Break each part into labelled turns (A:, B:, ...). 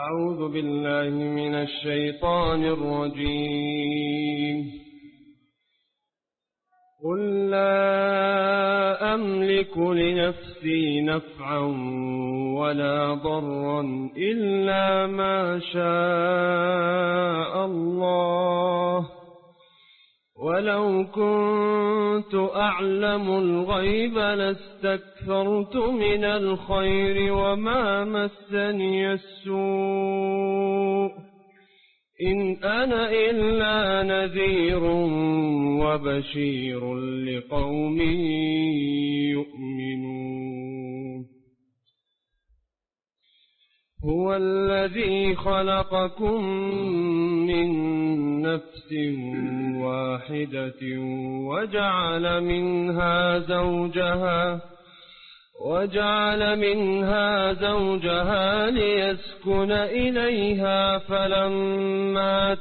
A: أعوذ بالله من الشيطان الرجيم. قل لا أملك لنفسي نفعا ولا ضرا إلا ما شاء الله، ولو كنت أعلم الغيب لاستكثرت من الخير وما مسني السوء، إن أنا إلا نذير وبشير لقوم يؤمنون. هو الذي خلقكم من نفس واحدة وجعل منها زوجها ليسكن إليها، فلما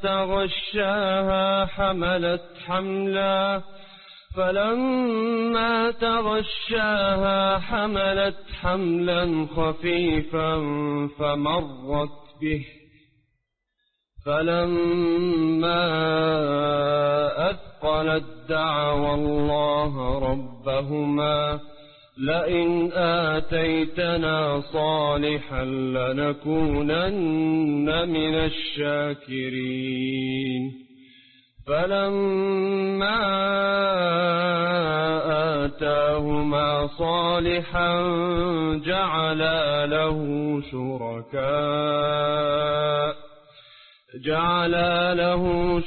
A: تغشاها حملت حملا خفيفا فمرت به، فلما أثقلت دعوا الله ربهما لئن آتيتنا صالحا لنكونن من الشاكرين. فلما آتاهما صالحا جعلا له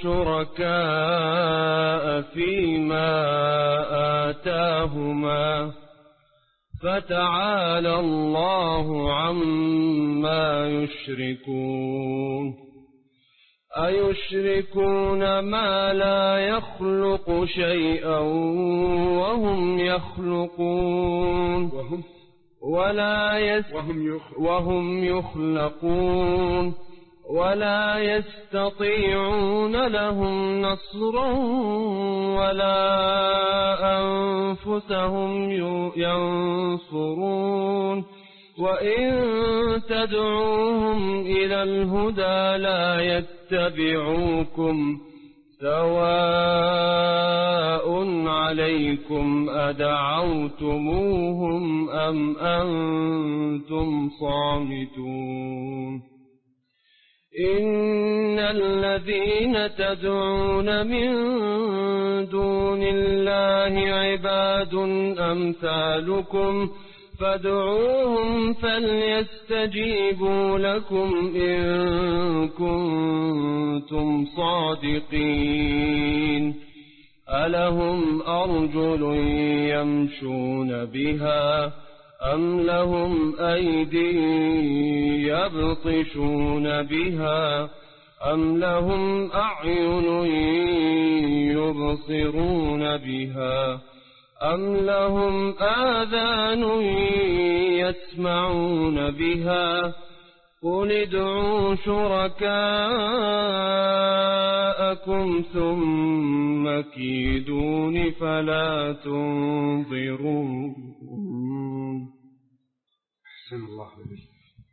A: شركاء فيما آتاهما، فتعالى الله عما يشركون. أيشركون ما لا يخلق شيئا وهم يخلقون وهم يخلقون ولا يستطيعون لهم نصرا ولا أنفسهم ينصرون. وإن تدعوهم إلى الهدى لا يتبعوكم، سواء عليكم أدعوتموهم أم أنتم صامتون. إن الذين تدعون من دون الله عباد أمثالكم، فادعوهم فليستجيبوا لكم إن كنتم صادقين. ألهم أرجل يمشون بها أم لهم أيدي يبطشون بها أم لهم أعين يبصرون بها أم لهم آذان يسمعون بها؟ قل ادعوا شركاءكم ثم كيدون فلا تنظرون.
B: أحسن الله إليك.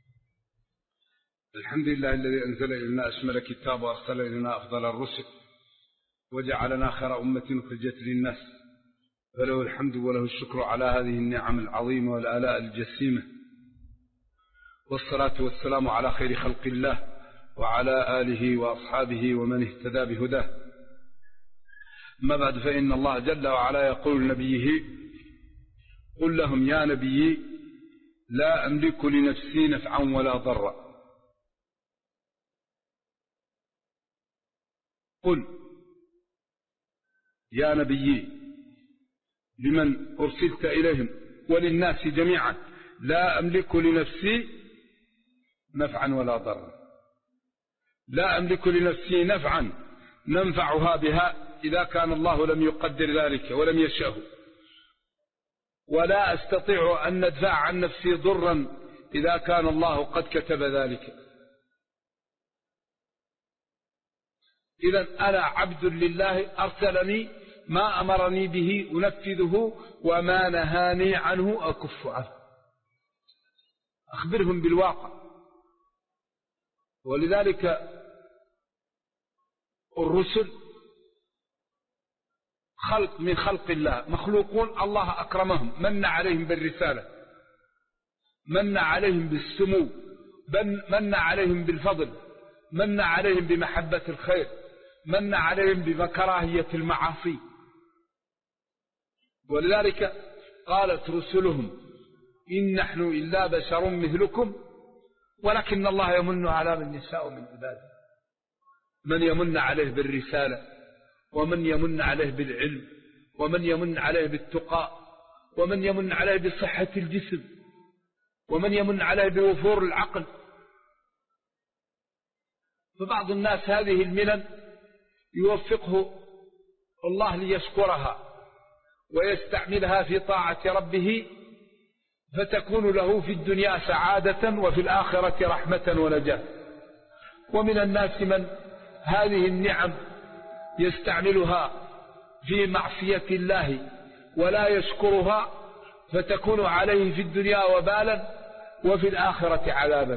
B: الحمد لله الذي أنزل إلينا أشمل كتاب وأرسل إلينا أفضل الرسل وجعلنا خير أمة أخرجت للناس، فله الحمد وله الشكر على هذه النعم العظيمة والآلاء الجسيمة، والصلاة والسلام على خير خلق الله وعلى آله وأصحابه ومن اهتدى بهداه. أما بعد، فإن الله جل وعلا يقول لنبيه: قل لهم يا نبي لا أملك لنفسي نفعا ولا ضرا. قل يا نبي لمن أرسلت إليهم وللناس جميعا: لا أملك لنفسي نفعا ولا ضرا. لا أملك لنفسي نفعا ننفعها بها إذا كان الله لم يقدر ذلك ولم يشأه، ولا أستطيع أن ندفع عن نفسي ضرا إذا كان الله قد كتب ذلك. إذن أنا عبد لله أرسلني، ما أمرني به أنفذه وما نهاني عنه أكف عنه. أخبرهم بالواقع. ولذلك الرسل خلق من خلق الله، مخلوقون الله أكرمهم، من عليهم بالرسالة، من عليهم بالسمو، من عليهم بالفضل، من عليهم بمحبة الخير، من عليهم بكراهية المعاصي. ولذلك قالت رسلهم إن نحن إلا بشر مثلكم ولكن الله يمن على من يشاء من عباده، من يمن عليه بالرسالة، ومن يمن عليه بالعلم، ومن يمن عليه بالتقى، ومن يمن عليه بصحة الجسم، ومن يمن عليه بوفور العقل. فبعض الناس هذه المنن يوفقه الله ليشكرها ويستعملها في طاعة ربه، فتكون له في الدنيا سعادة وفي الآخرة رحمة ونجاة. ومن الناس من هذه النعم يستعملها في معصية الله ولا يشكرها، فتكون عليه في الدنيا وبالا وفي الآخرة عذابا.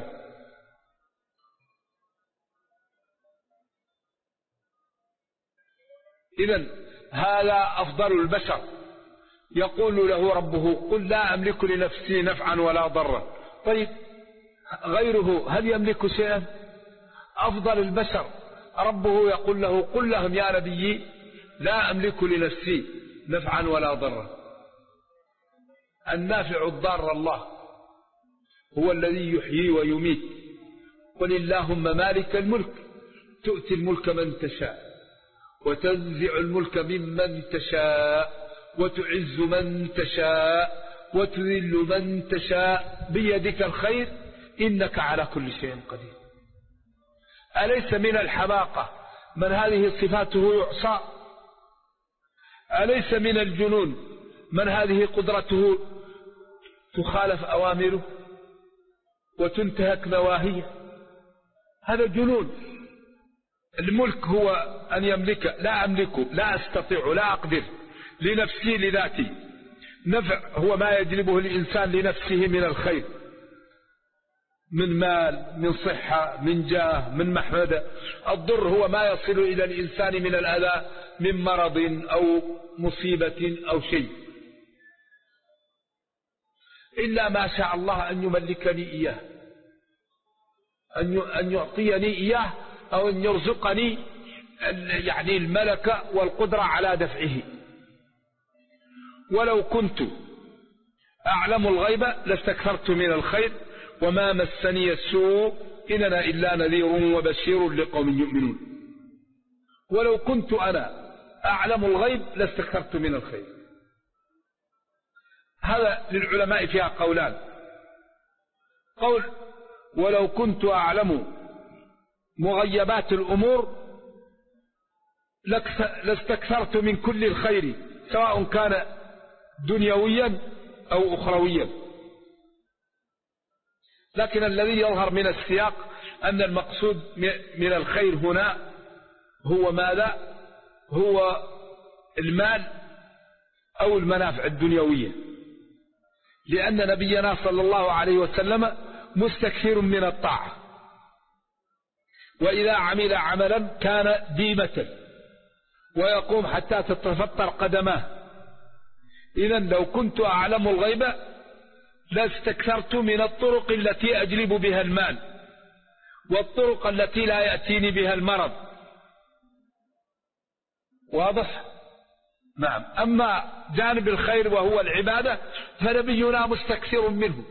B: إذن هذا أفضل البشر، يقول له ربه قل لا أملك لنفسي نفعا ولا ضرا. طيب غيره هل يملك شيئا؟ أفضل البشر ربه يقول له قل لهم يا نبي لا أملك لنفسي نفعا ولا ضرا. النافع الضار الله، هو الذي يحيي ويميت. قل اللهم مالك الملك تؤتي الملك من تشاء وتنزع الملك ممن تشاء وتعز من تشاء وتذل من تشاء بيدك الخير إنك على كل شيء قدير. أليس من الحماقة من هذه صفاته يعصى؟ أليس من الجنون من هذه قدرته تخالف أوامره وتنتهك نواهيه؟ هذا جنون. الملك هو أن يملك، لا أملك، لا أستطيع، لا أقدر لنفسي لذاتي. نفع هو ما يجلبه الإنسان لنفسه من الخير، من مال، من صحة، من جاه، من محمدة. الضر هو ما يصل إلى الإنسان من الأذى من مرض أو مصيبة أو شيء، إلا ما شاء الله أن يملكني إياه، أن يعطيني إياه، أو أن يرزقني يعني الملكة والقدرة على دفعه. ولو كنت أعلم الغيب لاستكثرت من الخير وما مسني السوء إن أنا إلا نذير وبشير لقوم يؤمنون. ولو كنت أنا أعلم الغيب لاستكثرت من الخير. هذا للعلماء فيها قولان. قول ولو كنت أعلم مغيبات الأمور لاستكثرت من كل الخير سواء كان دنيويا أو أخرويا. لكن الذي يظهر من السياق أن المقصود من الخير هنا هو ماذا؟ هو المال أو المنافع الدنيوية، لأن نبينا صلى الله عليه وسلم مستكثر من الطاعة، وإذا عمل عملا كان ديمة ويقوم حتى تتفطر قدماه. إذن لو كنت أعلم الغيب لاستكثرت من الطرق التي أجلب بها المال والطرق التي لا يأتيني بها المرض. واضح؟ نعم. أما جانب الخير وهو العبادة فنبينا مستكثر منه،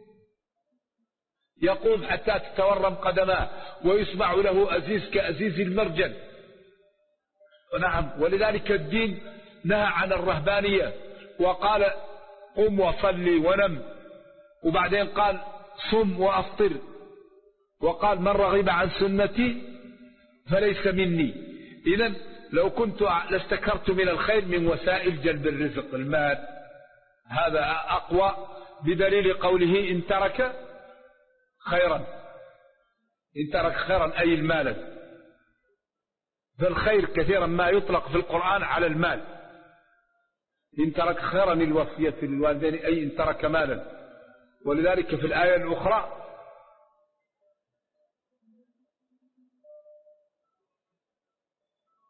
B: يقوم حتى تتورم قدماه ويسمع له أزيز كأزيز المرجل. نعم. ولذلك الدين نهى عن الرهبانية وقال قم وصلي ونم، وبعدين قال صم وأفطر، وقال من رغب عن سنتي فليس مني. إذن لو كنت لاستكثرت من الخير من وسائل جلب الرزق المال. هذا أقوى بدليل قوله إن ترك خيرا، إن ترك خيرا أي المال. فالخير كثيرا ما يطلق في القرآن على المال. إن ترك خيرا الوصية للوالدين أي إن ترك مالا. ولذلك في الآية الأخرى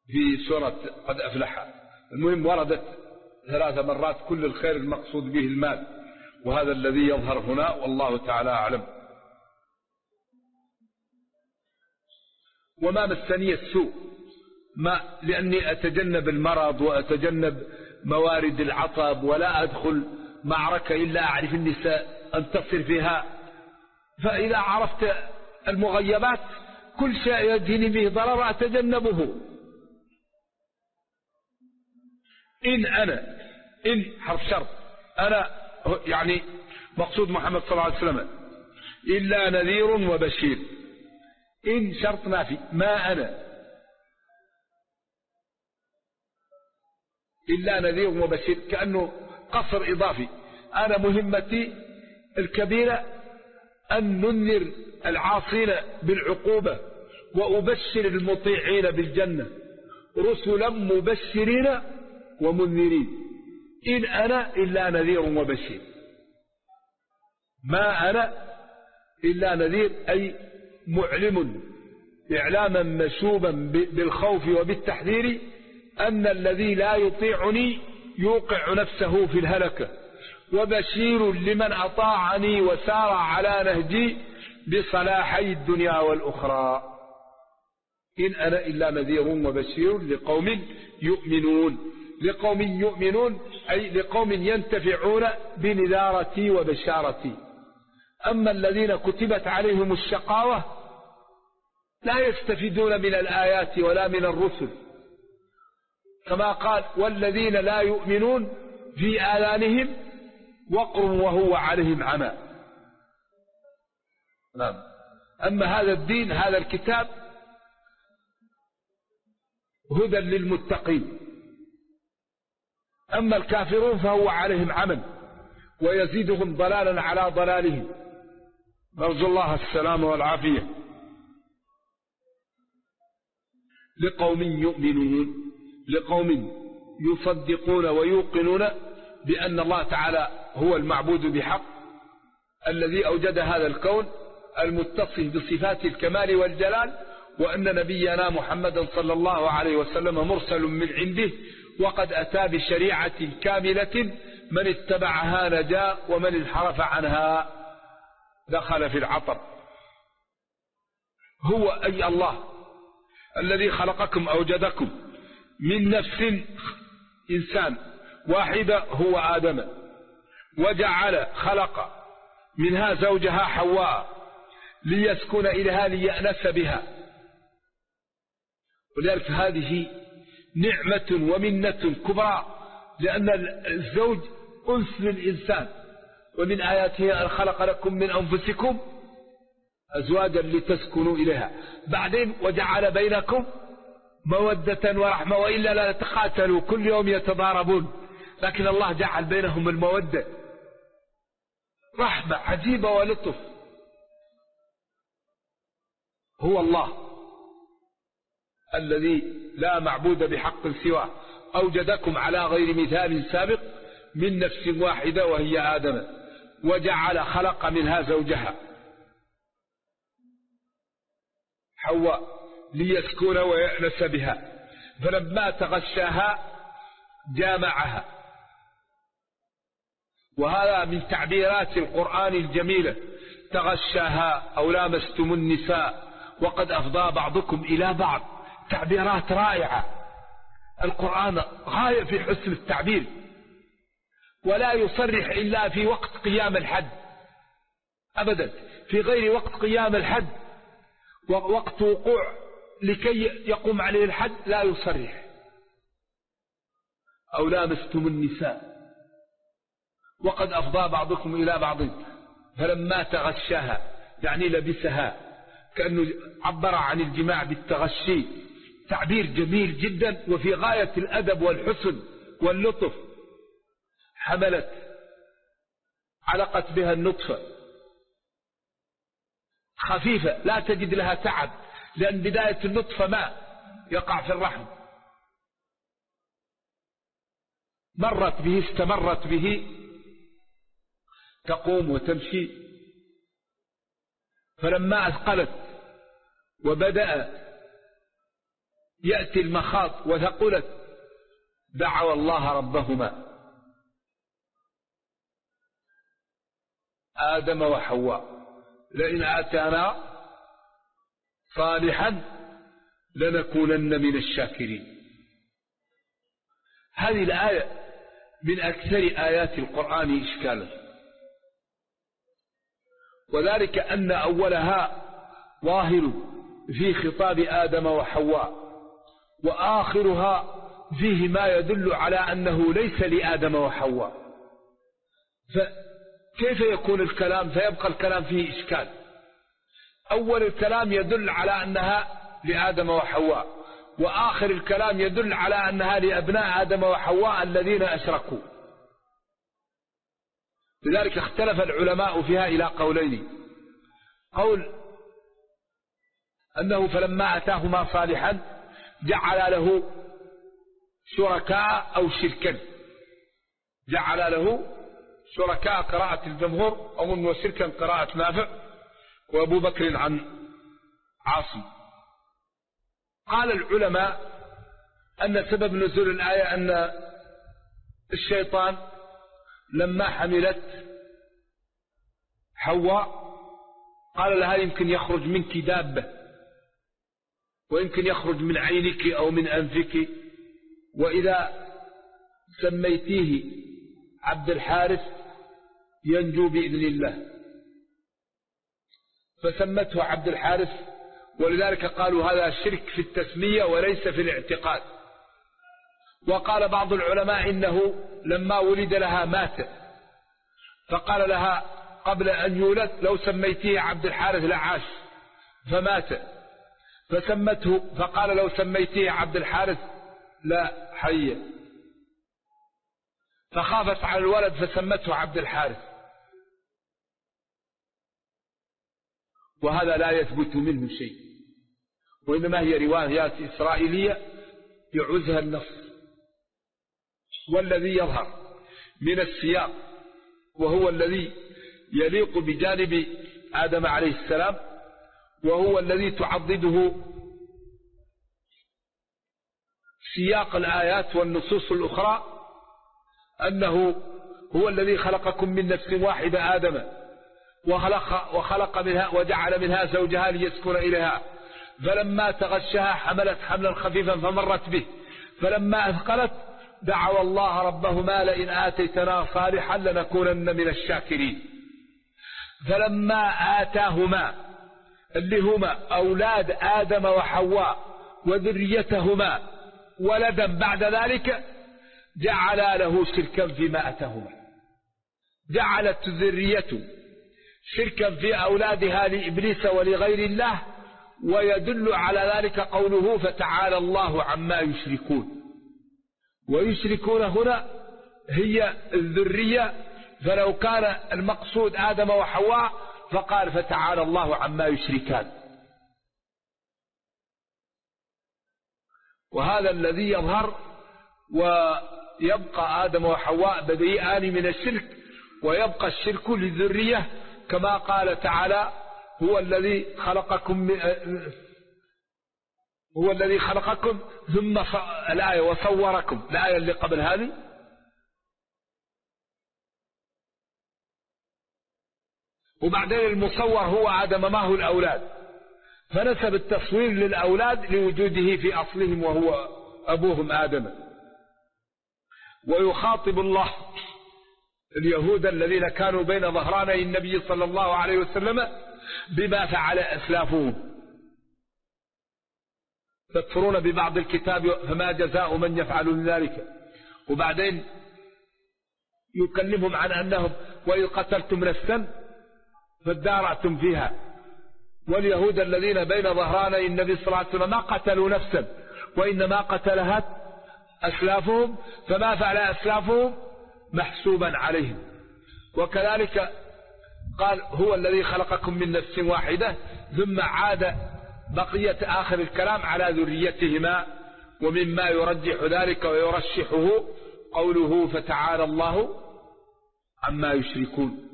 B: في سورة قد أفلح. المهم وردت 3 مرات كل الخير المقصود به المال، وهذا الذي يظهر هنا والله تعالى أعلم. وما مسني السوء، لأني أتجنب المرض وأتجنب موارد العطب، ولا أدخل معركة إلا أعرف أني سأنتصر فيها. فإذا عرفت المغيبات كل شيء يجيني به ضرر أتجنبه. إن حرف شرط، أنا يعني مقصود محمد صلى الله عليه وسلم إلا نذير وبشير. إن شرط نافي، ما أنا إلا نذير وبشير، كأنه قصر إضافي. أنا مهمتي الكبيرة أن ننذر العاصين بالعقوبة وأبشر المطيعين بالجنة، رسلا مبشرين ومنذرين. إن أنا إلا نذير وبشير، ما أنا إلا نذير، أي معلم إعلاما مشوبا بالخوف وبالتحذير أن الذي لا يطيعني يوقع نفسه في الهلكة، وبشير لمن أطاعني وسار على نهجي بصلاحي الدنيا والأخرى. إن أنا إلا نذير وبشير لقوم يؤمنون. لقوم يؤمنون أي لقوم ينتفعون بنذارتي وبشارتي. أما الذين كتبت عليهم الشقاوة لا يستفيدون من الآيات ولا من الرسل، كما قال والذين لا يؤمنون في آذانهم وقر وهو عليهم عمى. نعم. أما هذا الدين، هذا الكتاب هدى للمتقين، أما الكافرون فهو عليهم عمى ويزيدهم ضلالا على ضلالهم. نرجو الله السلامة والعافية. لقوم يؤمنون، لقوم يصدقون ويوقنون بأن الله تعالى هو المعبود بحق، الذي أوجد هذا الكون المتصف بصفات الكمال والجلال، وأن نبينا محمدا صلى الله عليه وسلم مرسل من عنده، وقد أتى بشريعة كاملة من اتبعها نجا ومن انحرف عنها دخل في العطر. هو أي الله الذي خلقكم أوجدكم من نفس إنسان واحدة هو آدم، وجعل خلق منها زوجها حواء ليسكن إليها ليأنس بها. ولذلك هذه نعمة ومنة كبرى، لأن الزوج أنس للإنسان. ومن آياته أن خلق لكم من أنفسكم أزواجا لتسكنوا إليها، بعدين وجعل بينكم مودة ورحمة، وإلا لا تقاتلوا كل يوم يتضاربون، لكن الله جعل بينهم المودة، رحمة عجيبة ولطف. هو الله الذي لا معبود بحق سواه، أوجدكم على غير مثال سابق من نفس واحدة وهي آدم، وجعل خلق منها زوجها حواء ليسكن ويأنس بها، فلما تغشاها جامعها. وهذا من تعبيرات القرآن الجميلة، تغشاها أو لامستم النساء وقد أفضى بعضكم إلى بعض. تعبيرات رائعة، القرآن غاية في حسن التعبير، ولا يصرح إلا في وقت قيام الحد أبدا، في غير وقت قيام الحد ووقت وقوع لكي يقوم عليه الحد لا يصرح. أو لامستم النساء وقد أفضى بعضكم إلى بعض فلما تغشاها يعني لبسها، كأنه عبر عن الجماع بالتغشي. تعبير جميل جدا وفي غاية الأدب والحسن واللطف. حملت، علقت بها النطفة خفيفة لا تجد لها تعب، لأن بداية النطفة ماء يقع في الرحم، مرت به استمرت به تقوم وتمشي. فلما أثقلت وبدأ يأتي المخاض وثقلت دعوا الله ربهما آدم وحواء لئن آتانا صالحا لنكونن من الشاكرين. هذه الآية من أكثر آيات القرآن إشكالا، وذلك أن أولها ظاهر في خطاب آدم وحواء، وآخرها فيه ما يدل على أنه ليس لآدم وحواء، فكيف يكون الكلام فيبقى الكلام فيه إشكال؟ أول الكلام يدل على أنها لآدم وحواء، وآخر الكلام يدل على أنها لأبناء آدم وحواء الذين أشركوا. لذلك اختلف العلماء فيها إلى قولين: قول أنه فلما أتاهما صالحا جعل له شركاء أو شركا، جعل له شركاء قراءة الجمهور، أظن وشركا قراءة نافع وأبو بكر عن عاصم. قال العلماء أن سبب نزول الآية أن الشيطان لما حملت حواء قال لها يمكن يخرج منك دابة، ويمكن يخرج من عينك أو من أنفك، وإذا سميتيه عبد الحارث ينجو بإذن الله، فسمته عبد الحارث. ولذلك قالوا هذا شرك في التسمية وليس في الاعتقاد. وقال بعض العلماء إنه لما ولد لها مات، فقال لها قبل أن يولد لو سميتيه عبد الحارث لعاش، فمات، فسمته، فقال لو سميتيه عبد الحارث لا حي، فخافت على الولد فسمته عبد الحارث. وهذا لا يثبت منه شيء، وإنما هي روايات إسرائيلية يعوزها النص. والذي يظهر من السياق وهو الذي يليق بجانب آدم عليه السلام، وهو الذي تعضده سياق الآيات والنصوص الأخرى، أنه هو الذي خلقكم من نفس واحدة آدم وخلق منها وجعل منها زوجها ليسكن إليها، فلما تغشها حملت حملا خفيفا فمرت به، فلما أثقلت دعوا الله ربهما لئن آتيتنا صالحا لنكونن من الشاكرين. فلما آتاهما اللي هما أولاد آدم وحواء وذريتهما ولدا بعد ذلك جعل له شركا فيما أتاهما، جعلت ذريته شركا في أولادها لإبليس ولغير الله. ويدل على ذلك قوله فتعالى الله عما يشركون، ويشركون هنا هي الذرية، فلو كان المقصود آدم وحواء فقال فتعالى الله عما يشركان. وهذا الذي يظهر، ويبقى آدم وحواء بديئان من الشرك، ويبقى الشرك للذرية كما قال تعالى هو الذي خلقكم ثم الآية وصوركم، الآية اللي قبل هذه وبعدين المصور هو آدم ما هو الأولاد، فنسب التصوير للأولاد لوجوده في أصلهم وهو أبوهم آدم. ويخاطب الله اليهود الذين كانوا بين ظهراني النبي صلى الله عليه وسلم بما فعل أسلافهم، تكفرون ببعض الكتاب فما جزاء من يفعل ذلك. وبعدين يكلمهم عن أنهم وإذ قتلتم نفسا فادارأتم فيها، واليهود الذين بين ظهراني النبي صلى الله عليه وسلم ما قتلوا نفسا وإنما قتلها أسلافهم، فما فعل أسلافهم محسوبا عليهم. وكذلك قال هو الذي خلقكم من نفس واحدة، ثم عاد بقية آخر الكلام على ذريتهما. ومما يرجح ذلك ويرشحه قوله فتعالى الله عما يشركون.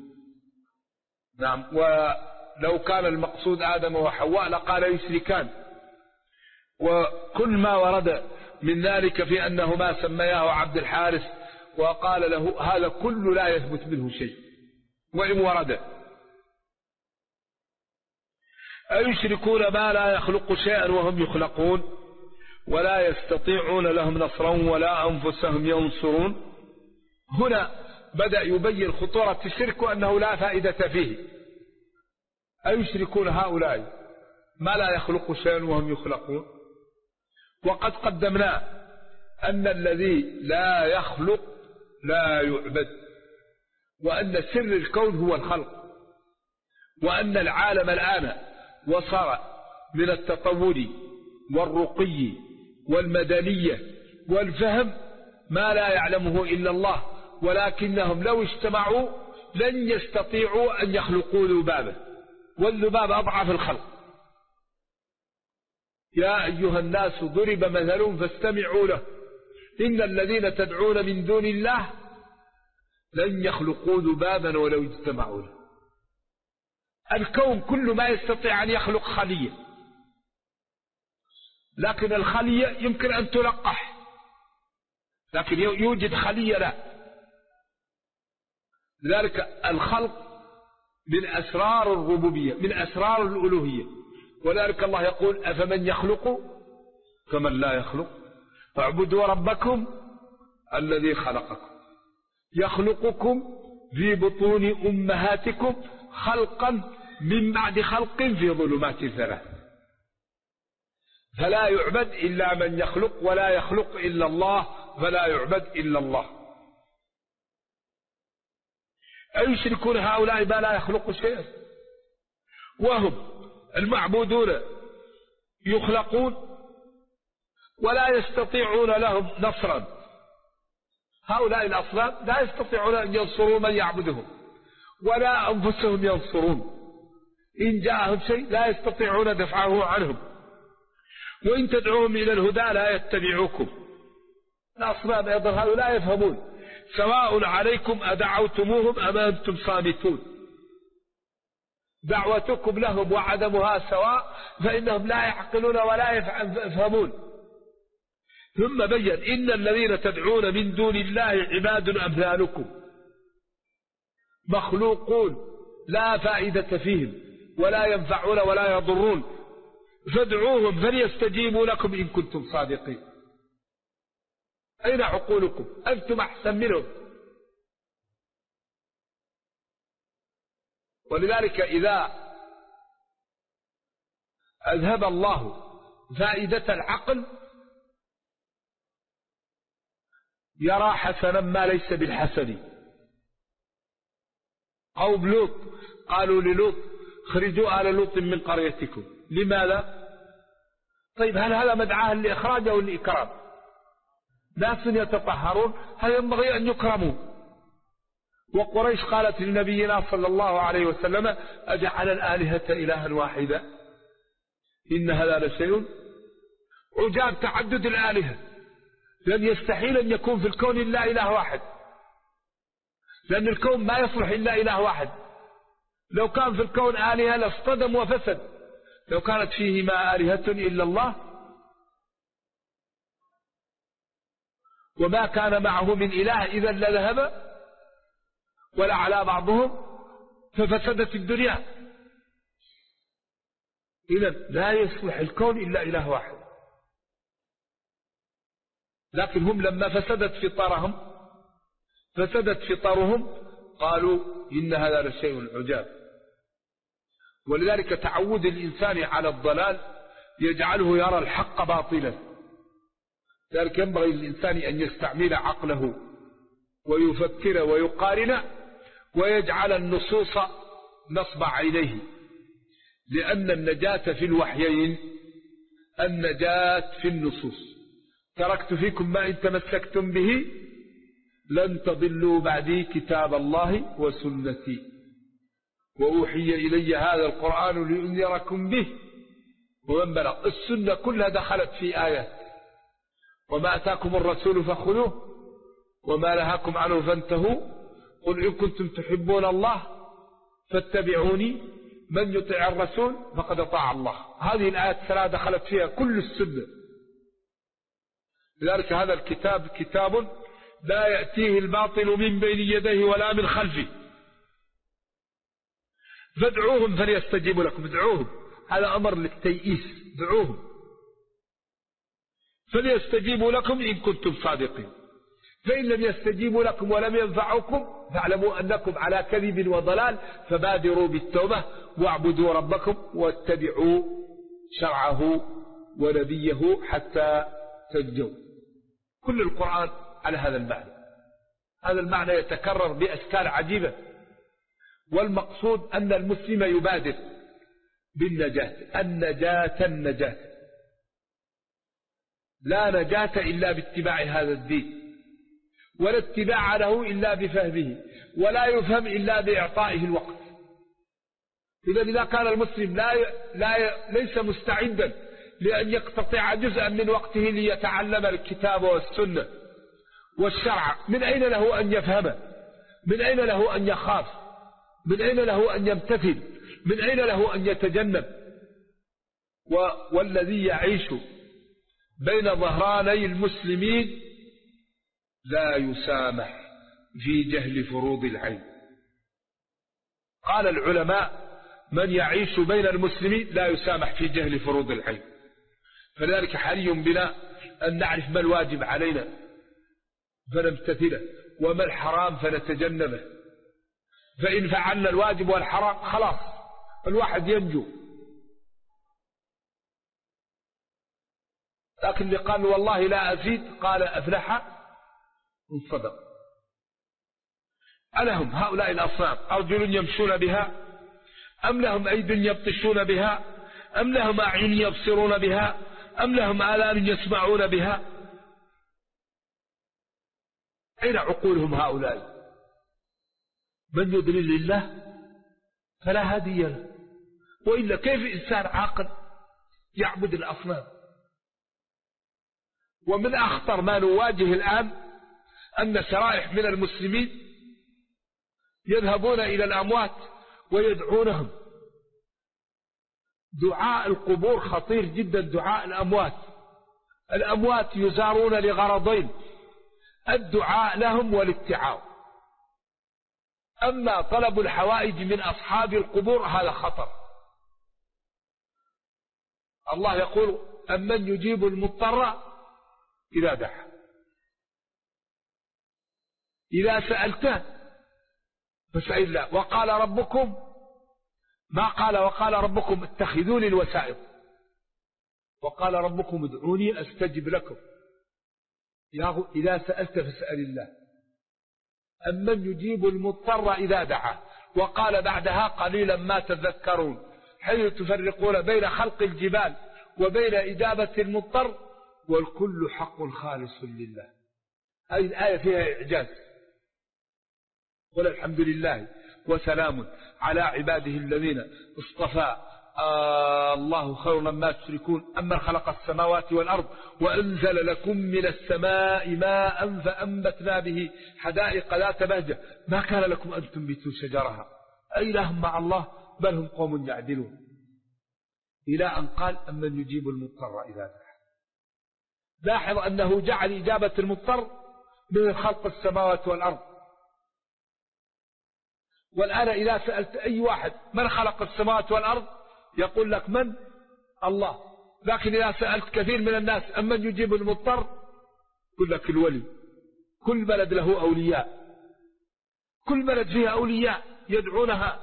B: نعم، ولو كان المقصود آدم وحواء لقال يشركان، وكل ما ورد من ذلك في أنه ما سمياه عبد الحارث وقال له هذا كل لا يثبت منه شيء وإن ورد. أيشركون ما لا يخلق شيئا وهم يخلقون ولا يستطيعون لهم نصرا ولا أنفسهم ينصرون. هنا بدأ يبين خطورة الشرك وأنه لا فائدة فيه. أيشركون هؤلاء ما لا يخلق شيئا وهم يخلقون، وقد قدمنا أن الذي لا يخلق لا يعبد، وأن سر الكون هو الخلق، وأن العالم الآن وصار من التطور والرقي والمدنية والفهم ما لا يعلمه إلا الله، ولكنهم لو اجتمعوا لن يستطيعوا أن يخلقوا ذبابة، والذباب أضعف الخلق. يا أيها الناس ضرب مثل فاستمعوا له إن الذين تدعون من دون الله لن يخلقوا ذبابا ولو اجتمعوا له. الكون كل ما يستطيع أن يخلق خلية، لكن الخلية يمكن أن تلقح، لكن يوجد خلية لا. لذلك الخلق من أسرار الربوبية، من أسرار الألوهية. ولذلك الله يقول أفمن يخلق كمن لا يخلق فاعبدوا ربكم الذي خلقكم يخلقكم في بطون أمهاتكم خلقا من بعد خلق في ظلمات ثلاث. فلا يعبد إلا من يخلق ولا يخلق إلا الله فلا يعبد إلا الله. أيشركون هؤلاء ما لا يخلق شيئا وهم المعبودون يخلقون ولا يستطيعون لهم نصرا. هؤلاء الأصنام لا يستطيعون أن ينصروا من يعبدهم ولا أنفسهم ينصرون. إن جاءهم شيء لا يستطيعون دفعه عنهم، وإن تدعوهم إلى الهدى لا يتبعوكم. الأصنام أيضا هؤلاء لا يفهمون. سواء عليكم أدعوتموهم أم أنتم صامتون. دعوتكم لهم وعدمها سواء، فإنهم لا يعقلون ولا يفهمون. ثم بين إن الذين تدعون من دون الله عباد أمثالكم مخلوقون لا فائدة فيهم ولا ينفعون ولا يضرون، فادعوهم فليستجيبوا لكم إن كنتم صادقين. أين عقولكم؟ أنتم أحسن منهم. ولذلك إذا أذهب الله فائدة العقل يرى حسنا ما ليس بالحسن. قوم لوط قالوا للوط خرجوا آل لوط من قريتكم. لماذا؟ طيب هل هذا مدعاه لإخراج أو لإكرام؟ ناس يتطهرون هل ينبغي أن يكرموا. وقريش قالت لنبينا صلى الله عليه وسلم أجعل الآلهة إلها واحدا إن هذا لشيء عجاب. تعدد الآلهة، لن يستحيل أن يكون في الكون إلا إله واحد، لأن الكون ما يصلح إلا إله واحد. لو كان في الكون آلهة لاصطدم وفسد. لو كانت فيهما آلهة إلا الله وما كان معه من إله إذا لذهب ولعلى بعضهم ففسدت الدنيا. إذا لا يصلح الكون إلا إله واحد. لكن هم لما فسدت فطرهم قالوا إن هذا لشيء عجاب. ولذلك تعود الإنسان على الضلال يجعله يرى الحق باطلا. ذلك ينبغي للإنسان أن يستعمل عقله ويفكر ويقارن ويجعل النصوص نصب عينيه، لأن النجاة في الوحيين النجاة في النصوص. تركت فيكم ما إن تمسكتم به لن تضلوا بعدي كتاب الله وسنتي وأوحي إلي هذا القرآن لأنذركم به ومن بلغ. السنة كلها دخلت في آيات وما أتاكم الرسول فخذوه وما نهاكم عنه فانتهوا قل إن كنتم تحبون الله فاتبعوني من يطع الرسول فقد أطاع الله. هذه الآيات الثلاثة دخلت فيها كل السنة. لذلك هذا الكتاب كتاب لا يأتيه الباطل من بين يديه ولا من خلفه. فادعوهم فليستجيبوا لكم. ادعوهم، هذا أمر للتيئيس. ادعوهم فليستجيبوا لكم إن كنتم صادقين. فإن لم يستجيبوا لكم ولم ينفعوكم فاعلموا أنكم على كذب وضلال فبادروا بالتوبة واعبدوا ربكم واتبعوا شرعه ونبيه حتى تنجوا. كل القرآن على هذا المعنى. هذا المعنى يتكرر بأشكال عجيبة، والمقصود أن المسلم يبادر بالنجاة. النجاة لا نجاة إلا باتباع هذا الدين، ولا اتباع له إلا بفهمه، ولا يفهم إلا بإعطائه الوقت. إذا كان المسلم ليس مستعدا لأن يقتطع جزءا من وقته ليتعلم الكتاب والسنة والشرع، من أين له أن يفهم؟ من أين له أن يخاف؟ من أين له أن يمتثل؟ من أين له أن يتجنب؟ والذي يعيش بين ظهراني المسلمين لا يسامح في جهل فروض العين. قال العلماء: من يعيش بين المسلمين لا يسامح في جهل فروض العين. فلذلك حري بنا أن نعرف ما الواجب علينا فنمتثله، وما الحرام فنتجنبه. فإن فعلنا الواجب والحرام خلاص الواحد ينجو. لكن اللي قال والله لا أزيد قال أفلح إن صدق. ألهم هؤلاء الأصنام أرجل يمشون بها، أم لهم أيد يبطشون بها، أم لهم أعين يبصرون بها، أم لهم آذان يسمعون بها؟ أين عقولهم هؤلاء؟ من يضلل الله فلا هادي له. وإلا كيف إنسان عاقل يعبد الأصنام؟ ومن أخطر ما نواجه الآن أن شرائح من المسلمين يذهبون إلى الأموات ويدعونهم. دعاء القبور خطير جدا. دعاء الأموات يزارون لغرضين: الدعاء لهم والاتعاظ. أما طلب الحوائج من أصحاب القبور هذا خطر. الله يقول: أمن يجيب المضطر إذا دعا. إذا سألته فاسأل الله. وقال ربكم ما قال وقال ربكم اتخذوني الوسائط، وقال ربكم ادعوني أستجب لكم. إذا سألت فاسأل الله. أمن يجيب المضطر إذا دعا. وقال بعدها: قليلا ما تذكرون، حيث تفرقون بين خلق الجبال وبين إجابة المضطر والكل حق خالص لله. هذه الآية فيها إعجاز. قل الحمد لله وسلام على عباده الذين اصطفى الله خير مما تشركون أمن خلق السماوات والأرض وأنزل لكم من السماء ماء فأنبتنا به حدائق ذات بهجة ما كان لكم أن تنبتوا شجرها أإله مع الله بل هم قوم يعدلون. إلى أن قال: أمن يجيب المضطر إذا دعا. لاحظ أنه جعل إجابة المضطر من خلق السماوات والأرض. والآن إذا سألت أي واحد من خلق السماوات والأرض يقول لك: من؟ الله. لكن إذا سألت كثير من الناس أمن يجيب المضطر يقول لك الولي. كل بلد له أولياء، كل بلد فيها أولياء يدعونها.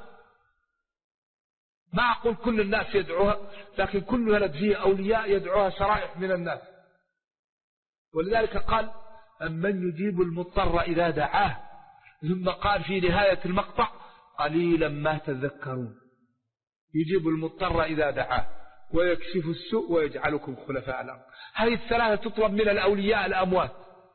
B: ما أقول كل الناس يدعوها، لكن كل بلد فيها أولياء يدعوها شرائح من الناس. ولذلك قال: أمن يجيب المضطر إذا دعاه. ثم قال في نهاية المقطع: قليلا ما تذكرون. يجيب المضطر إذا دعاه ويكشف السوء ويجعلكم خلفاء الأرض. هذه الثلاثة تطلب من الأولياء الأموات: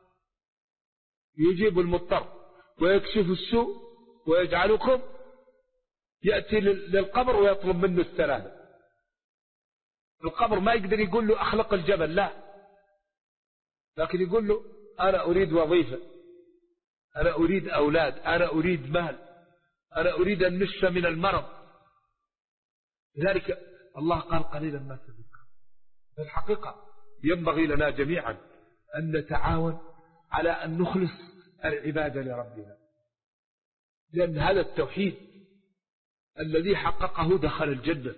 B: يجيب المضطر ويكشف السوء ويجعلكم. يأتي للقبر ويطلب منه الثلاثة. القبر ما يقدر يقول له أخلق الجبل، لا، لكن يقول له: أنا أريد وظيفة، أنا أريد أولاد، أنا أريد مال، أنا أريد النشفة من المرض.
C: لذلك الله قال قليلا ما تذكر. في الحقيقة ينبغي لنا جميعا أن نتعاون على أن نخلص العبادة لربنا، لأن هذا التوحيد الذي حققه دخل الجنة،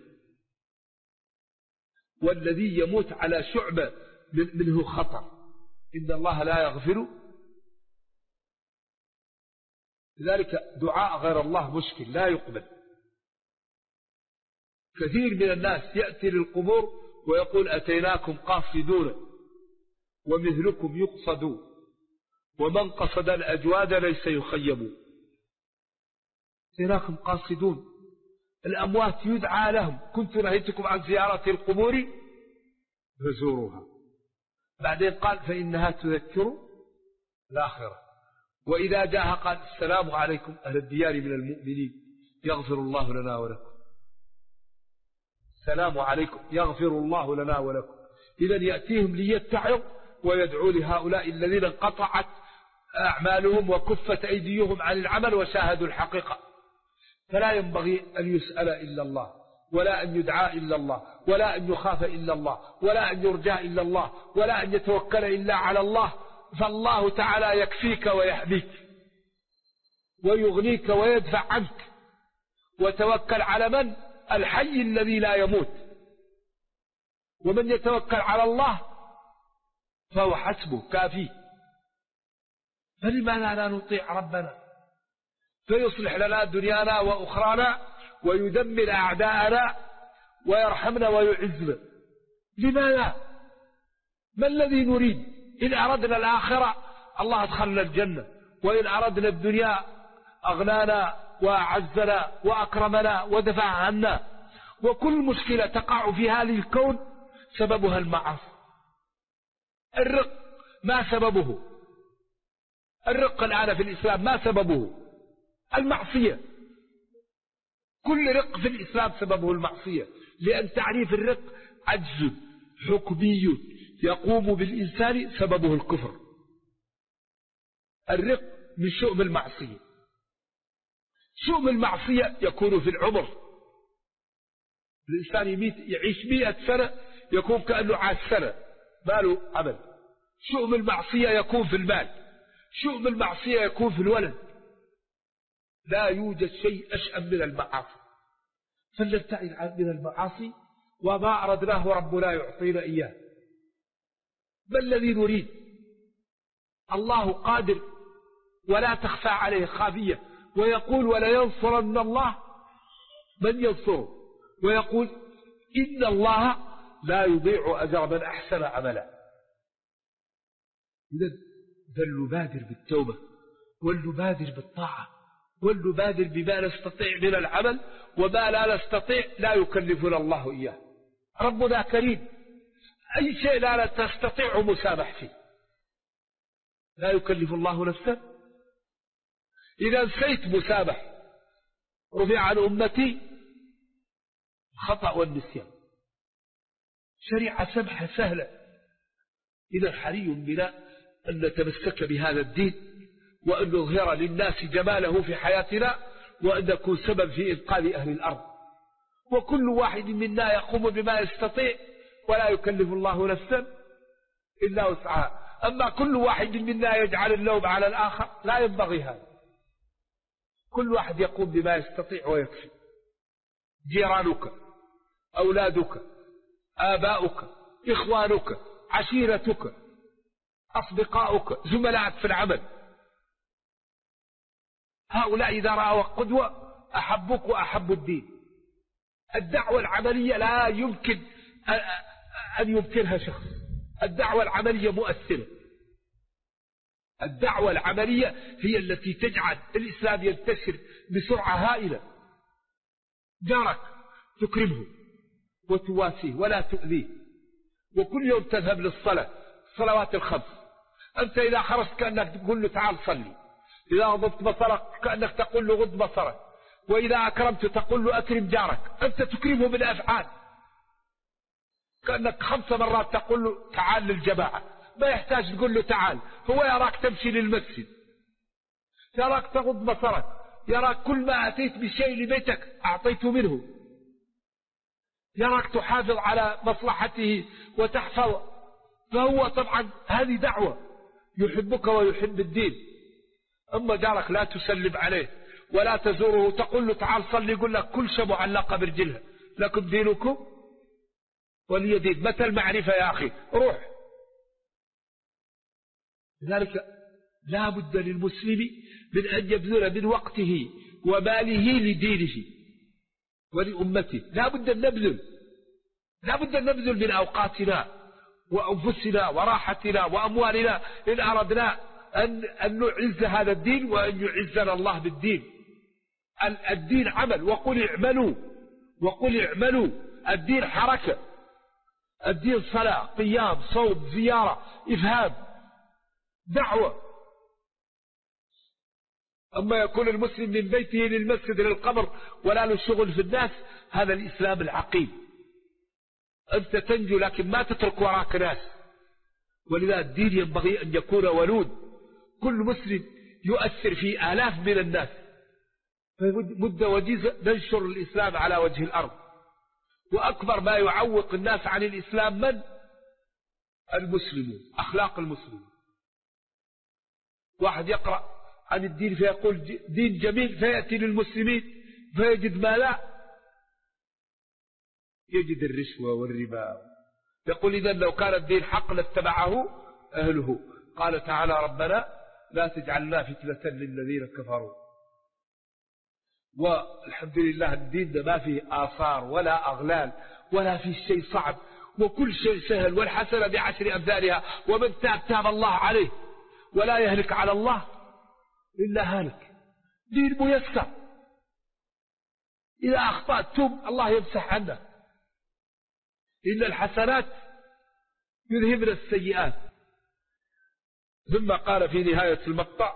C: والذي يموت على شعبة منه خطر. إن الله لا يغفر. لذلك دعاء غير الله مشكل لا يقبل. كثير من الناس يأتي للقبور ويقول أتيناكم قاصدون ومثلكم يقصد ومن قصد الأجواد ليس يخيب. أتيناكم قاصدون، الأموات يدعى لهم، كنت نهيتكم عن زيارة القبور فزوروها. بعدين قال فإنها تذكر الآخرة. وإذا جاءها قال السلام عليكم أهل الديار من المؤمنين يغفر الله لنا ولكم. السلام عليكم يغفر الله لنا ولكم. إذا يأتيهم ليتعظ ويدعو لهؤلاء الذين انقطعت أعمالهم وكفت أيديهم عن العمل وشاهدوا الحقيقة. فلا ينبغي أن يسأل إلا الله، ولا أن يدعى إلا الله، ولا أن يخاف إلا الله، ولا أن يرجى إلا الله، ولا أن يتوكل إلا على الله. فالله تعالى يكفيك ويحميك ويغنيك ويدفع عنك. وتوكل على من؟ الحي الذي لا يموت. ومن يتوكل على الله فهو حسبه كافيه. فلماذا لا نطيع ربنا فيصلح لنا دنيانا وأخرانا ويدمر أعداءنا ويرحمنا ويعزنا؟ لماذا؟ ما الذي نريد؟ إن أردنا الآخرة الله أدخلنا الجنة، وإن أردنا الدنيا أغنانا وأعزنا وأكرمنا ودفع عنا. وكل مشكلة تقع في هذه الكون سببها المعاصي. الرق ما سببه؟ الرق الآن في الإسلام ما سببه؟ المعصية. كل رق في الإسلام سببه المعصية، لأن تعريف الرق عجز حكمي يقوم بالإنسان سببه الكفر. الرق من شؤم المعصية. شؤم المعصية يكون في العمر. الإنسان يعيش 100 سنة يكون كأنه عاش سنة ما له عمل. شؤم المعصية يكون في المال. شؤم المعصية يكون في الولد. لا يوجد شيء أشأم من المعاصي. فلنبتعد من المعاصي، وما أردناه ربنا يعطينا إياه. ما الذي نريد؟ الله قادر ولا تخفى عليه خافية، ويقول ولا ينصرن الله من ينصره، ويقول إن الله لا يضيع أجر من أحسن عملا. فلنبادر بالتوبة، ولنبادر بالطاعة، ولنبادر بما نستطيع من العمل، وما لا نستطيع لا يكلفنا الله إياه. ربنا كريم، أي شيء لا تستطيع مسامح فيه، لا يكلف الله نفسا. إذا نسيت مسامح رفع عن أمتي الخطأ والنسيان. شريعة سمحة سهلة. إذا حري بنا أن نتمسك بهذا الدين، وأن نظهر للناس جماله في حياتنا، وأن نكون سبب في إنقاذ أهل الأرض. وكل واحد منا يقوم بما يستطيع، ولا يكلف الله نفسا إلا وسعها. أما كل واحد منا يجعل اللوم على الآخر لا ينبغي هذا. كل واحد يقوم بما يستطيع ويكفي. جيرانك، أولادك، آباؤك، إخوانك، عشيرتك، أصدقاؤك، زملائك في العمل، هؤلاء إذا رأوا قدوة أحبوك وأحبوا الدين. الدعوة العملية لا يمكن أن يمكنها شخص. الدعوة العملية مؤثرة. الدعوة العملية هي التي تجعل الإسلام ينتشر بسرعة هائلة. جارك تكرمه وتواسيه ولا تؤذيه، وكل يوم تذهب للصلاة، الصلوات الخمس. أنت إذا خرجت كأنك تقول له تعال صلي، إذا غضبت بصرك كأنك تقول له غض بصرك، وإذا أكرمت تقول له أكرم جارك. أنت تكرمه بالأفعال، كأنك 5 مرات تقول له تعال للجماعة، ما يحتاج تقول له تعال، هو يراك تمشي للمسجد، يراك تغض بصرك، يراك كل ما أتيت بشيء لبيتك أعطيته منه. يراك تحافظ على مصلحته وتحفظ، فهو طبعا هذه دعوة، يحبك ويحب الدين. أما جارك لا تسلم عليه ولا تزوره، تقول له تعال صلي، يقول لك كل شيء معلقة برجلها، لكم دينكم ولي دين. متى المعرفة يا أخي؟ روح. لذلك لا بد للمسلم من أن يبذل من وقته وماله لدينه ولأمته. لا بد أن نبذل من أوقاتنا وأنفسنا وراحتنا وأموالنا إن أردنا أن نعز هذا الدين وأن يعزنا الله بالدين. الدين عمل، وقل اعملوا. الدين حركة، الدين صلاة، قيام، صوم، زيارة، إفهام، دعوة. أما يكون المسلم من بيته للمسجد للقبر ولا له شغل في الناس، هذا الإسلام العقيم. أنت تنجو لكن ما تترك وراك ناس. ولذا الدين ينبغي أن يكون ولود، كل مسلم يؤثر في آلاف من الناس. مدة وجيزة ننشر الإسلام على وجه الأرض. وأكبر ما يعوق الناس عن الإسلام من؟ المسلمون، أخلاق المسلمين. واحد يقرأ عن الدين فيقول دين جميل، فيأتي للمسلمين فيجد ما لا، يجد الرشوة والربا. يقول إذن لو كان الدين حق لاتبعه أهله. قال تعالى ربنا لا تجعلنا فتنة للذين كفروا. والحمد لله الدين ما فيه آثار ولا أغلال ولا فيه شيء صعب، وكل شيء سهل، والحسنة بعشر أمثالها، ومن تاب الله عليه، ولا يهلك على الله إلا هالك. دين ميسر، إذا أخطأت توب الله يمسح عنه. إن الحسنات يذهبن السيئات. ثم قال في نهاية المقطع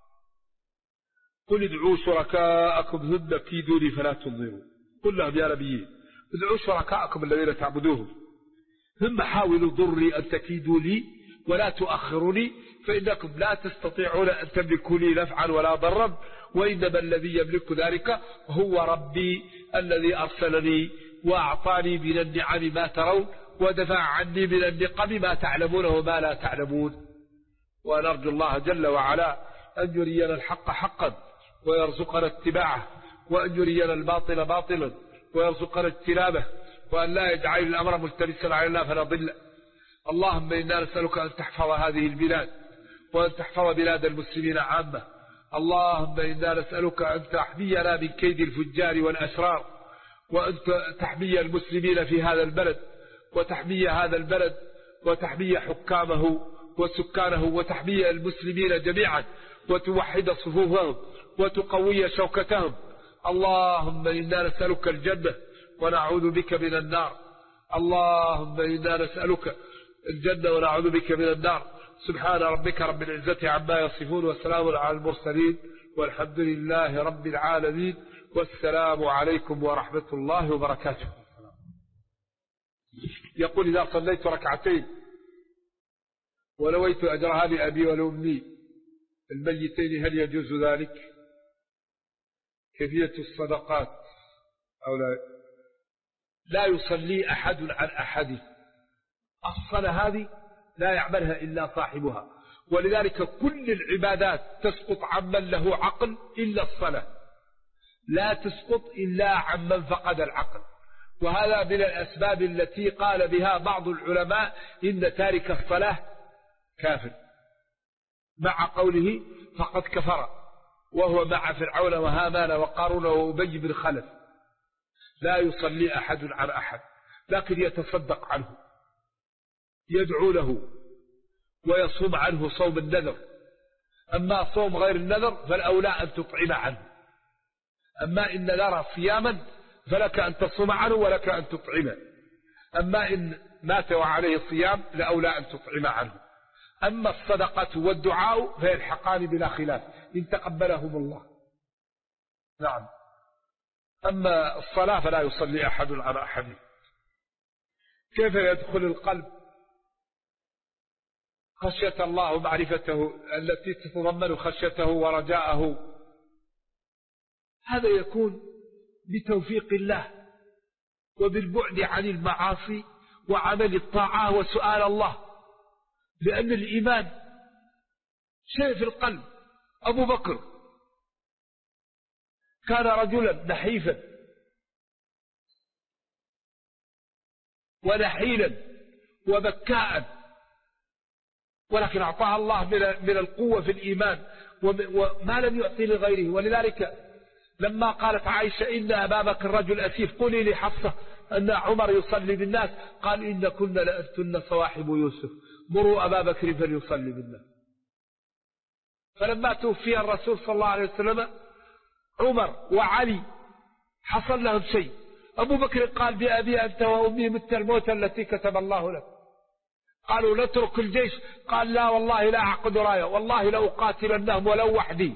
C: قل ادعوا شركاءكم ثم كيدوني فلا تنظروا. قل لهم يا نبي ادعوا شركاءكم الذين تعبدوهم ثم حاولوا ضري أن تكيدوا لي ولا تؤخروني، فإنكم لا تستطيعون أن تملكوا لي نفعا ولا ضرا، وإنما الذي يملك ذلك هو ربي الذي أرسلني وأعطاني من النعم ما ترون، ودفع عني من النقم ما تعلمون وما لا تعلمون. ونرجو الله جل وعلا أن يرينا الحق حقا ويرزقنا اتباعه، وأن يرينا الباطل باطلا ويرزقنا اجتنابه، وأن لا يجعل الأمر ملتبسا علينا فنضل. اللهم إنا نسألك أن تحفظ هذه البلاد وأن تحفظ بلاد المسلمين عامة. اللهم إنا نسألك أن تحمينا من كيد الفجار والأشرار، وأن تحمي المسلمين في هذا البلد، وتحمي هذا البلد، وتحمي حكامه وسكانه، وتحمي المسلمين جميعا، وتوحد صفوفهم وتقوي شوكتهم. اللهم إنا نسألك الجنة ونعوذ بك من النار. اللهم إنا نسألك الجنة ونعوذ بك من النار. سبحان ربك رب العزة عما يصفون، وسلام على المرسلين، والحمد لله رب العالمين، والسلام عليكم ورحمة الله وبركاته. يقول إذا صليت ركعتين ونويت أجرها لأبي ولأمي الميتين هل يجوز ذلك؟ كيفية الصدقات أو لا يصلي أحد عن أحد. الصلاة هذه لا يعملها إلا صاحبها، ولذلك كل العبادات تسقط عمن له عقل إلا الصلاة، لا تسقط إلا عمن فقد العقل. وهذا من الأسباب التي قال بها بعض العلماء إن تارك الصلاة كافر، مع قوله فقد كفر، وهو مع فرعون وهامان وقارون وأبي بن خلف. لا يصلي أحد عن أحد، لكن يتصدق عنه، يدعو له، ويصوم عنه صوم النذر. أما صوم غير النذر فالأولى أن تطعم عنه. أما إن نرى صياما فلك أن تصوم عنه ولك أن تطعمه. أما إن مات وعليه صيام لأولى أن تطعم عنه. أما الصدقة والدعاء فيلحقان بلا خلاف إن تقبلهم الله. نعم. أما الصلاة فلا يصلي أحد على أحد. كيف يدخل القلب خشية الله ومعرفته التي تتضمن خشيته ورجاءه؟ هذا يكون بتوفيق الله وبالبعد عن المعاصي وعمل الطاعة وسؤال الله، لأن الإيمان شيء في القلب. أبو بكر كان رجلا نحيفا ونحيلا وبكاء، ولكن أعطاه الله من القوة في الإيمان وما لم يعطي لغيره. ولذلك لما قالت عائشة إن أبا بكر رجل أسيف، قولي لحفصة أن عمر يصلي بالناس، قال إن كنا لأنتن صواحب يوسف، مروا أبا بكر فليصلي بالناس. فلما توفي الرسول صلى الله عليه وسلم عمر وعلي حصل لهم شيء، أبو بكر قال بأبي أنت وأمي مت الموت التي كتب الله لك. قالوا نترك الجيش، قال لا والله لا أعقد راية، والله لأقاتلنهم ولو وحدي.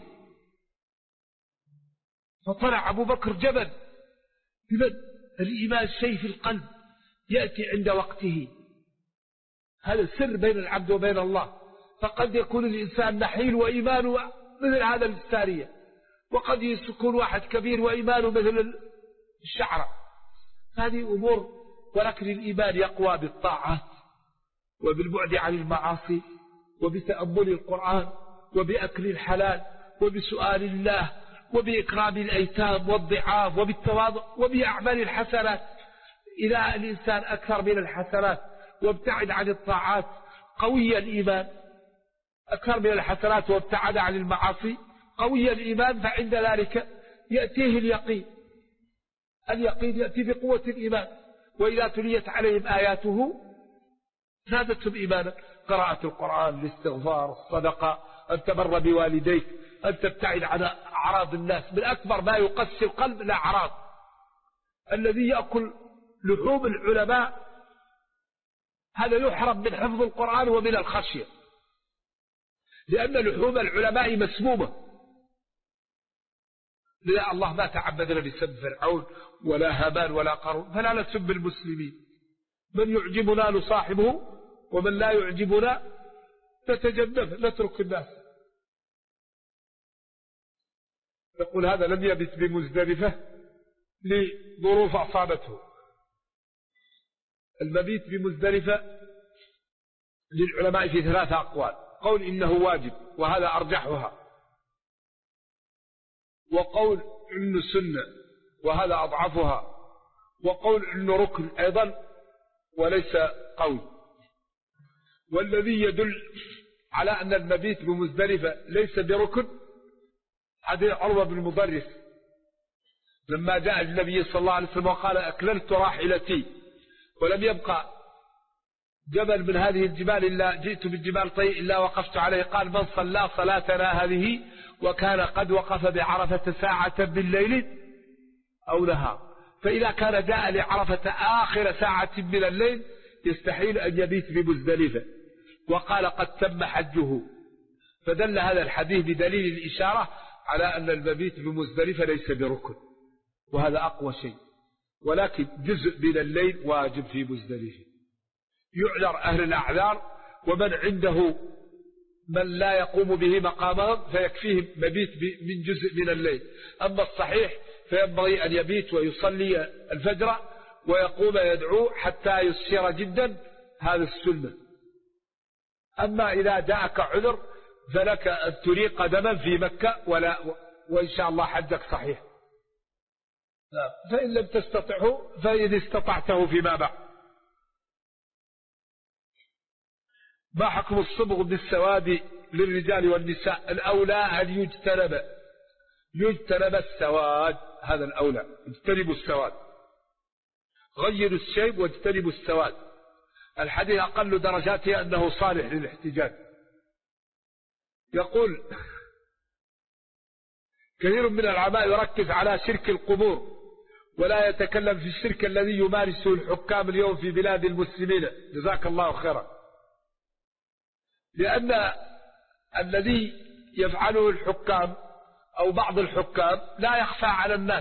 C: فطلع أبو بكر جبل. إذن الإيمان شيء في القلب يأتي عند وقته، هذا سر بين العبد وبين الله. فقد يكون الإنسان نحيل وإيمانه مثل هذا السارية، وقد يكون واحد كبير وإيمانه مثل الشعرة. هذه أمور، ولكن الإيمان يقوى بالطاعات وبالبعد عن المعاصي وبتأمل القرآن وبأكل الحلال وبسؤال الله وبإكرام الأيتام والضعاف وبالتواضع وبأعمال الحسنات. إذا الإنسان أكثر من الحسنات وابتعد عن الطاعات قوي الإيمان، أكثر من الحسنات وابتعد عن المعاصي قوي الإيمان، فعند ذلك يأتيه اليقين. اليقين يأتي بقوة الإيمان. وإذا تليت عليهم آياته زادتهم إيمانا. قراءة القرآن، الاستغفار، الصدقة، أن تبر بوالديك، أن تبتعد عن أعراض الناس. من أكبر ما يقسي القلب الأعراض. الذي يأكل لحوم العلماء هذا يحرم من حفظ القرآن ومن الخشية، لأن لحوم العلماء مسمومة. لا، الله ما تعبدنا بسب فرعون ولا هامان ولا قارون، فلا نسب المسلمين. من يعجبنا نصاحبه ومن لا يعجبنا نتجنبه، نترك الناس. نقول هذا لم يبت بمزدلفة لظروف أصابته. المبيت بمزدلفة للعلماء في 3 أقوال: قول إنه واجب وهذا أرجحها، وقول إنه سنة وهذا أضعفها، وقول إنه ركن أيضا وليس قوي. والذي يدل على أن المبيت بمزدلفة ليس بركن حديث عروة بن مضرس لما جاء النبي صلى الله عليه وسلم وقال أكللت راحلتي ولم يبقى جبل من هذه الجبال إلا جئت بالجبال طيء إلا وقفت عليه. قال من صلى صلاتنا هذه وكان قد وقف بعرفة ساعة بالليل أو نهار، فإذا كان جاء لعرفة آخر ساعة من الليل يستحيل أن يبيت بمزدلفة. وقال قد تم حجه. فدل هذا الحديث بدليل الإشارة على أن المبيت بمزدلفة ليس بركن، وهذا أقوى شيء. ولكن جزء من الليل واجب في مزدلفة. يعذر أهل الأعذار، ومن عنده من لا يقوم به مقامهم فيكفيه مبيت من جزء من الليل. أما الصحيح فينبغي أن يبيت ويصلي الفجر ويقوم يدعو حتى يسير جدا، هذا السنة. أما إذا جاءك عذر فلك أن تريق دما في مكة وإن شاء الله حجك صحيح. فإن لم تستطعه فإن استطعته فيما بعد. ما حكم الصبغ بالسواد للرجال والنساء؟ الأولى أن يجتنب السواد، هذا الأولى. اجتنبوا السواد، غيروا الشيب واجتنبوا السواد. الحديث أقل درجاته أنه صالح للاحتجاج. يقول كثير من العلماء يركز على شرك القبور ولا يتكلم في الشرك الذي يمارسه الحكام اليوم في بلاد المسلمين، جزاك الله خيرا. لأن الذي يفعله الحكام أو بعض الحكام لا يخفى على الناس،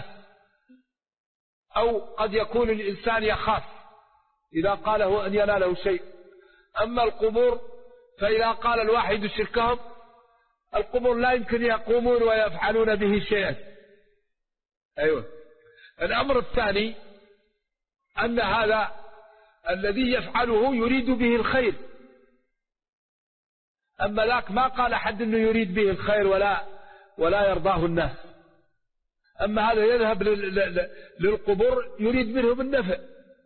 C: أو قد يكون الإنسان يخاف إذا قاله أن يناله شيء. أما القبور فإذا قال الواحد شركهم، القبور لا يمكن يقومون ويفعلون به شيئا. أيوة. الأمر الثاني أن هذا الذي يفعله يريد به الخير. أما ذاك ما قال أحد أنه يريد به الخير ولا يرضاه الناس. أما هذا يذهب للقبور يريد منهم النفع.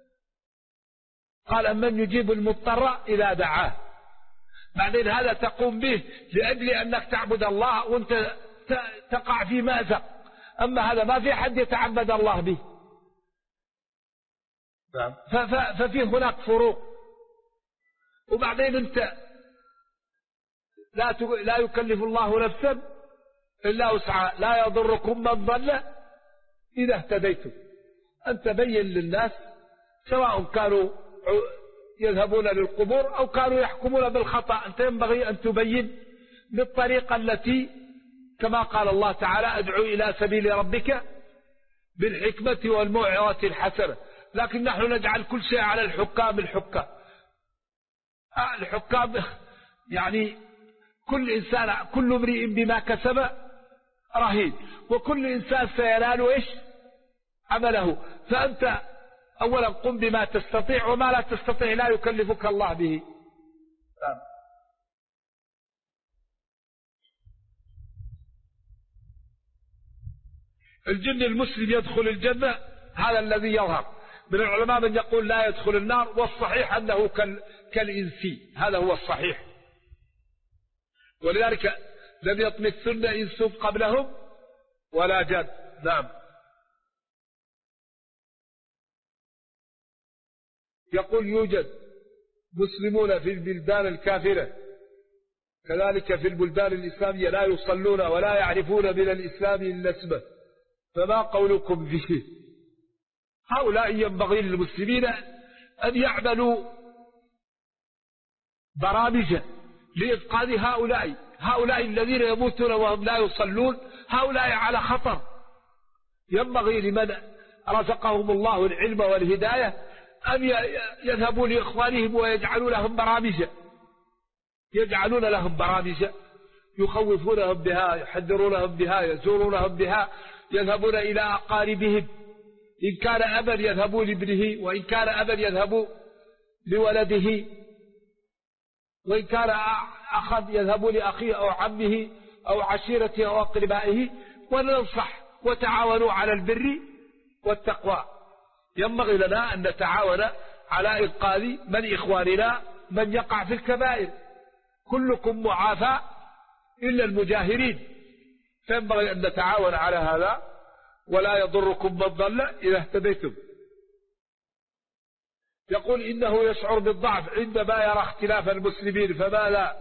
C: قال أمن يجيب المضطر إذا دعاه. بعدين هذا تقوم به لأجل أنك تعبد الله وأنت تقع في مأزق. أما هذا ما في حد يتعبد الله به. ففي هناك فروق. وبعدين أنت لا يكلف الله نفسا إلا وسعها، لا يضركم من ضل إذا اهتديتم. أن تبين للناس سواء كانوا يذهبون للقبور أو كانوا يحكمون بالخطأ، أنت ينبغي أن تبين بالطريقة التي كما قال الله تعالى ادعو إلى سبيل ربك بالحكمة والموعظة الحسنة. لكن نحن نجعل كل شيء على الحكام. الحكام يعني كل امرئ بما كسب رهين، وكل إنسان سينال عمله. فأنت أولا قم بما تستطيع، وما لا تستطيع لا يكلفك الله به. الجن المسلم يدخل الجنة، هذا الذي يظهر. من العلماء من يقول لا يدخل النار، والصحيح أنه كالإنسي، هذا هو الصحيح. ولذلك لم يطمثن إنس قبلهم ولا جان. نعم. يقول يوجد مسلمون في البلدان الكافرة كذلك في البلدان الإسلامية لا يصلون ولا يعرفون من الإسلام إلا اسمه، فما قولكم به؟ هؤلاء ينبغي للمسلمين أن يعملوا برامج لإفقاد هؤلاء الذين يموتون وهم لا يصلون. هؤلاء على خطر. ينبغي لمن رزقهم الله العلم والهداية أن يذهبوا لإخوانهم ويجعلون لهم برامج يخوفونهم بها، يحذرونهم بها، يزورونهم بها، يذهبون إلى أقاربهم. إن كان أبا يذهبوا لابنه، وإن كان أبا يذهبوا لولده، وإن كان أخا يذهبوا لأخيه أو عمه أو عشيرته أو أقربائه. وننصح وتعاونوا على البر والتقوى. ينبغي لنا أن نتعاون على إنقاذ من إخواننا من يقع في الكبائر. كلكم معافى إلا المجاهرين، فينبغي أن نتعاون على هذا. ولا يضركم من ضل إذا اهتديتم. يقول إنه يشعر بالضعف عندما يرى اختلاف المسلمين، فماذا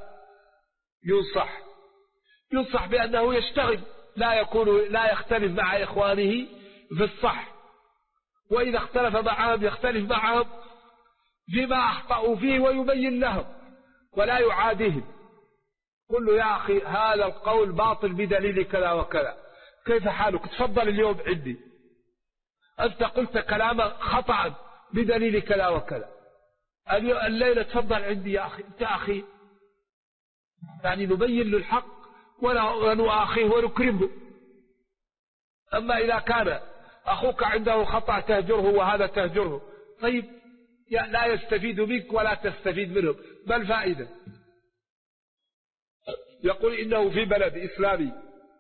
C: ينصح بأنه يشتغل، لا يختلف مع إخوانه في الصح، وإذا اختلف معهم يختلف معهم فيما أخطأوا فيه ويبين لهم ولا يعاديهم. قل له يا أخي هذا القول باطل بدليل كذا وكذا، كيف حالك؟ تفضل اليوم عندي، أنت قلت كلاما خطأ بدليل كذا وكذا، الليلة تفضل عندي يا أخي، أنت أخي. يعني نبين له الحق ونؤاخيه ونكرمه. أما إذا كان أخوك عنده خطأ تهجره وهذا تهجره، طيب لا يستفيد منك ولا تستفيد منهم، ما الفائدة؟ يقول إنه في بلد إسلامي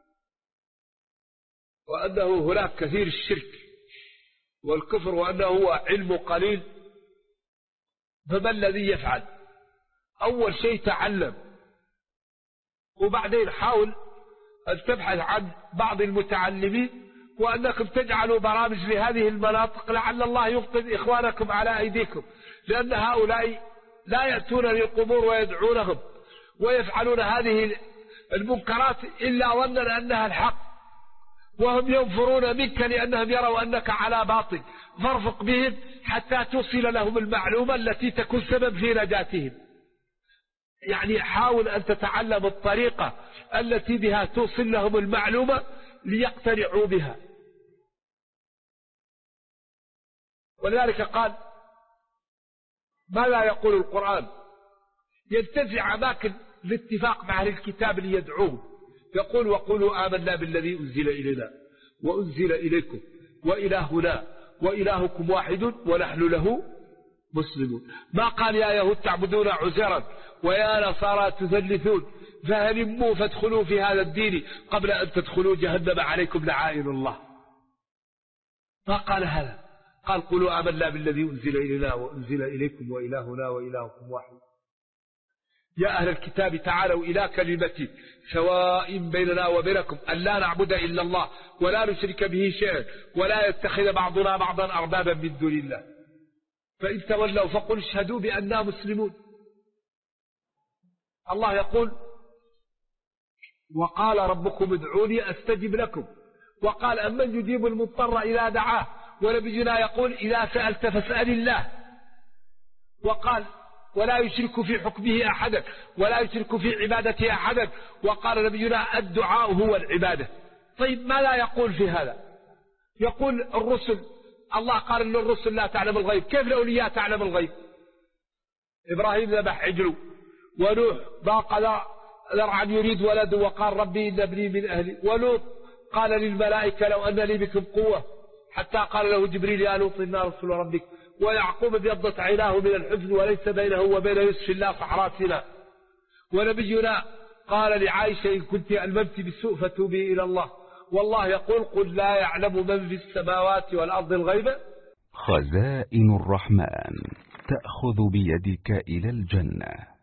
C: وأنه هناك كثير الشرك والكفر وأنه هو علم قليل، فما الذي يفعل؟ أول شيء تعلم، وبعدين حاول أن تبحث عن بعض المتعلمين وأنكم تجعلوا برامج لهذه المناطق لعل الله يفقد إخوانكم على أيديكم، لأن هؤلاء لا يأتون للقبور ويدعونهم ويفعلون هذه المنكرات إلا ظنا أنها الحق، وهم ينفرون منك لأنهم يروا أنك على باطل. فارفق بهم حتى توصل لهم المعلومة التي تكون سبب في نجاتهم. يعني حاول أن تتعلم الطريقة التي بها توصل لهم المعلومة ليقتنعوا بها. ولذلك قال ماذا يقول القرآن؟ ينتزع أماكن الاتفاق مع أهل الكتاب ليدعوهم، يقول وقولوا آمنا بالذي أنزل إلينا وأنزل إليكم وإلهنا وإلهكم واحد ونحن له مسلمون. ما قال يا يهود تعبدون عزيرا ويا نصارى تثلثون فهلموا فادخلوا في هذا الدين قبل أن تدخلوا جهنم عليكم لعائن الله. ما قال هذا، قال قولوا آمنا بالذي أنزل إلينا وأنزل إليكم وإلهنا وإلهكم واحد. يا أهل الكتاب تعالوا إلى كلمة سواء بيننا وبينكم أن لا نعبد إلا الله ولا نشرك به شيئا ولا يتخذ بعضنا بعضا أربابا من دون الله فإن تولوا فقل اشهدوا بأننا مسلمون. الله يقول وقال ربكم ادعوني أستجب لكم، وقال أمن يجيب المضطر إذا دعاه، ونبينا يقول إذا سألت فاسأل الله، وقال ولا يشرك في حكمه أحدا ولا يشرك في عبادته أحدا، وقال نبينا الدعاء هو العبادة. طيب ما لا يقول في هذا؟ يقول الرسل، الله قال إن الرسل لا تعلم الغيب، كيف الأولياء تعلم الغيب؟ إبراهيم ذبح عجله، ونوح ضاق ذرعا يريد ولد وقال ربي إن ابني من أهلي، ولوط قال للملائكة لو أن لي بكم قوة حتى قال له جبريل يا لوط إنا رسول ربك، ويعقوب ابيضت عيناه من الحزن وليس بينه وبين يوسف الله صحراء سيناء، ونبينا قال لعائشة إن كنت ألممت بالسوء فتوبي إلى الله، والله يقول قل لا يعلم من في السماوات والأرض الغيب.
D: خزائن الرحمن تأخذ بيدك إلى الجنة.